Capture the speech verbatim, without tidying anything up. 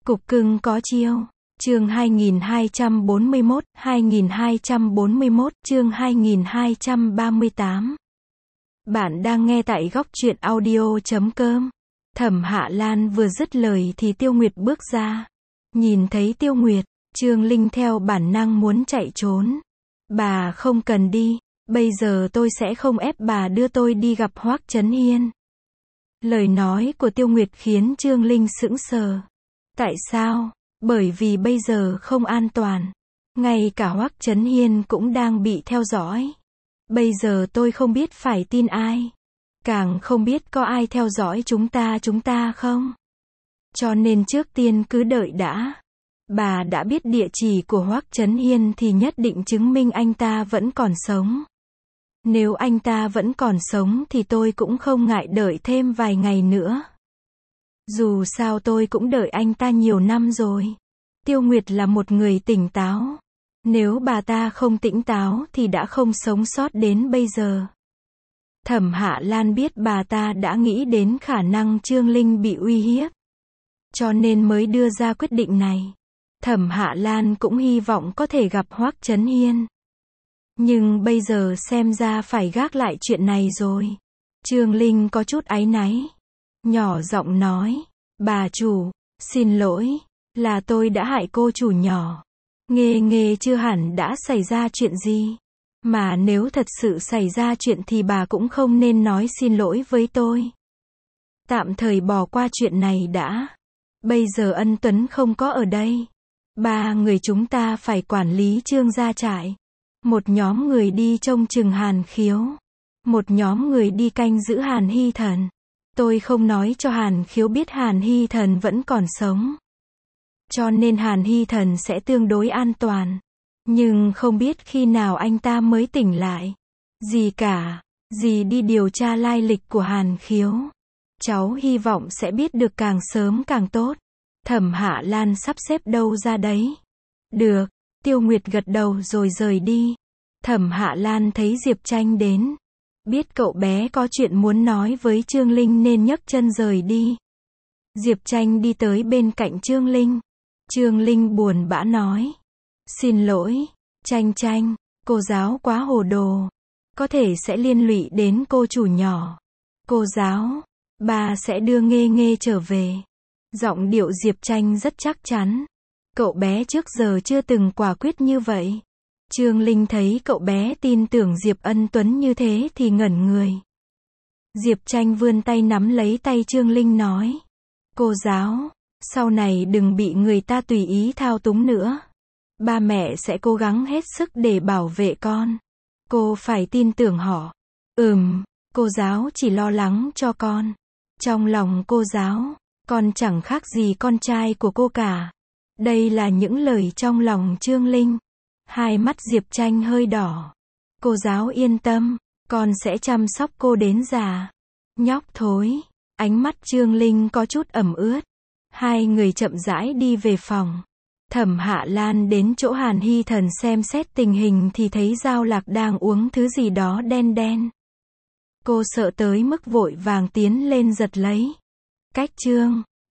Cục cưng có chiêu. Chương hai nghìn hai trăm bốn mươi mốt, hai nghìn hai trăm bốn mươi mốt, chương hai nghìn hai trăm ba mươi tám. Bạn đang nghe tại góc truyện audio chấm com. Thẩm Hạ Lan vừa dứt lời thì Tiêu Nguyệt bước ra. Nhìn thấy Tiêu Nguyệt, Trương Linh theo bản năng muốn chạy trốn. Bà không cần đi, bây giờ tôi sẽ không ép bà đưa tôi đi gặp Hoắc Chấn Hiên. Lời nói của Tiêu Nguyệt khiến Trương Linh sững sờ. Tại sao? Bởi vì bây giờ không an toàn. Ngay cả Hoắc Chấn Hiên cũng đang bị theo dõi. Bây giờ tôi không biết phải tin ai. Càng không biết có ai theo dõi chúng ta chúng ta không. Cho nên trước tiên cứ đợi đã. Bà đã biết địa chỉ của Hoắc Chấn Hiên thì nhất định chứng minh anh ta vẫn còn sống. Nếu anh ta vẫn còn sống thì tôi cũng không ngại đợi thêm vài ngày nữa. Dù sao tôi cũng đợi anh ta nhiều năm rồi. Tiêu Nguyệt là một người tỉnh táo. Nếu bà ta không tỉnh táo thì đã không sống sót đến bây giờ. Thẩm Hạ Lan biết bà ta đã nghĩ đến khả năng Trương Linh bị uy hiếp. Cho nên mới đưa ra quyết định này. Thẩm Hạ Lan cũng hy vọng có thể gặp Hoắc Chấn Hiên. Nhưng bây giờ xem ra phải gác lại chuyện này rồi. Trương Linh có chút áy náy. Nhỏ giọng nói, bà chủ, xin lỗi, là tôi đã hại cô chủ nhỏ. Nghê nghê chưa hẳn đã xảy ra chuyện gì. Mà nếu thật sự xảy ra chuyện thì bà cũng không nên nói xin lỗi với tôi. Tạm thời bỏ qua chuyện này đã. Bây giờ Ân Tuấn không có ở đây. Ba người chúng ta phải quản lý Trương gia trại. Một nhóm người đi trông chừng Hàn Khiếu. Một nhóm người đi canh giữ Hàn Hy Thần. Tôi không nói cho Hàn Khiếu biết Hàn Hy Thần vẫn còn sống. Cho nên Hàn Hy Thần sẽ tương đối an toàn. Nhưng không biết khi nào anh ta mới tỉnh lại. Gì cả. Dì đi điều tra lai lịch của Hàn Khiếu. Cháu hy vọng sẽ biết được càng sớm càng tốt. Thẩm Hạ Lan sắp xếp đâu ra đấy. Được. Tiêu Nguyệt gật đầu rồi rời đi. Thẩm Hạ Lan thấy Diệp Tranh đến. Biết cậu bé có chuyện muốn nói với Trương Linh nên nhấc chân rời đi. Diệp Tranh đi tới bên cạnh Trương Linh. Trương Linh buồn bã nói. Xin lỗi, Tranh Tranh, cô giáo quá hồ đồ. Có thể sẽ liên lụy đến cô chủ nhỏ. Cô giáo, bà sẽ đưa Nghê Nghê trở về. Giọng điệu Diệp Tranh rất chắc chắn. Cậu bé trước giờ chưa từng quả quyết như vậy. Trương Linh thấy cậu bé tin tưởng Diệp Ân Tuấn như thế thì ngẩn người. Diệp Tranh vươn tay nắm lấy tay Trương Linh nói. Cô giáo, sau này đừng bị người ta tùy ý thao túng nữa. Ba mẹ sẽ cố gắng hết sức để bảo vệ con. Cô phải tin tưởng họ. Ừm, cô giáo chỉ lo lắng cho con. Trong lòng cô giáo, con chẳng khác gì con trai của cô cả. Đây là những lời trong lòng Trương Linh. Hai mắt Diệp Tranh hơi đỏ. Cô giáo yên tâm, con sẽ chăm sóc cô đến già. Nhóc thối. Ánh mắt Trương Linh có chút ẩm ướt. Hai người chậm rãi đi về phòng. Thẩm Hạ Lan đến chỗ Hàn Hy Thần xem xét tình hình thì thấy Giao Lạc đang uống thứ gì đó đen đen. Cô sợ tới mức vội vàng tiến lên giật lấy. Cách Trương